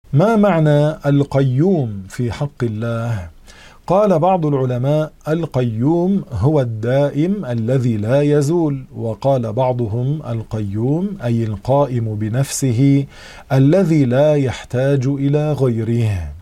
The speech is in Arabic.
ما معنى القيوم في حق الله؟ قال بعض العلماء: القيوم هو الدائم الذي لا يزول. وقال بعضهم: القيوم أي القائم بنفسه الذي لا يحتاج إلى غيره.